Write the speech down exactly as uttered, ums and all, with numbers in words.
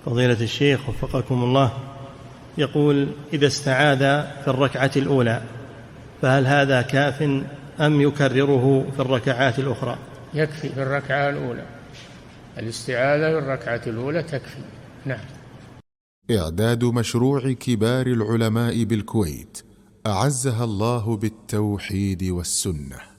فضيلة الشيخ وفقكم الله، يقول: إذا استعاذ في الركعة الأولى فهل هذا كاف أم يكرره في الركعات الأخرى؟ يكفي في الركعة الأولى، الاستعاذة في الركعة الأولى تكفي. نعم. إعداد مشروع كبار العلماء بالكويت أعزها الله بالتوحيد والسنة.